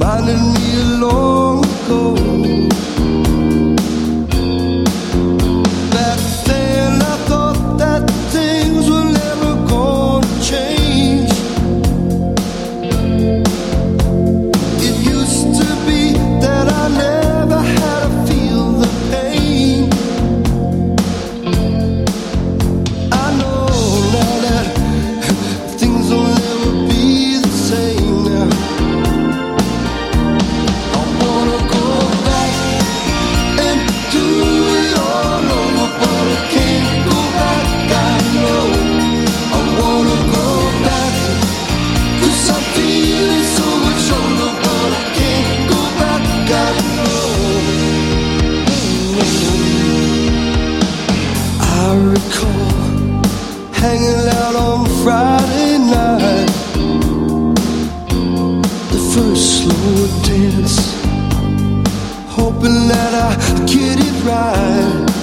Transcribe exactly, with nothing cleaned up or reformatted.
reminded me long ago. Back then I thought that things were never gonna change. It used to be that I never had to feel the pain. I know now that things will never be the same now. I wanna go back and do it all over, but I can't go back, I know. I wanna go back, 'cause I'm feeling so much older, but I can't go back, I know. I recall hanging out on Friday night, the first slow dance, hoping that I get it right.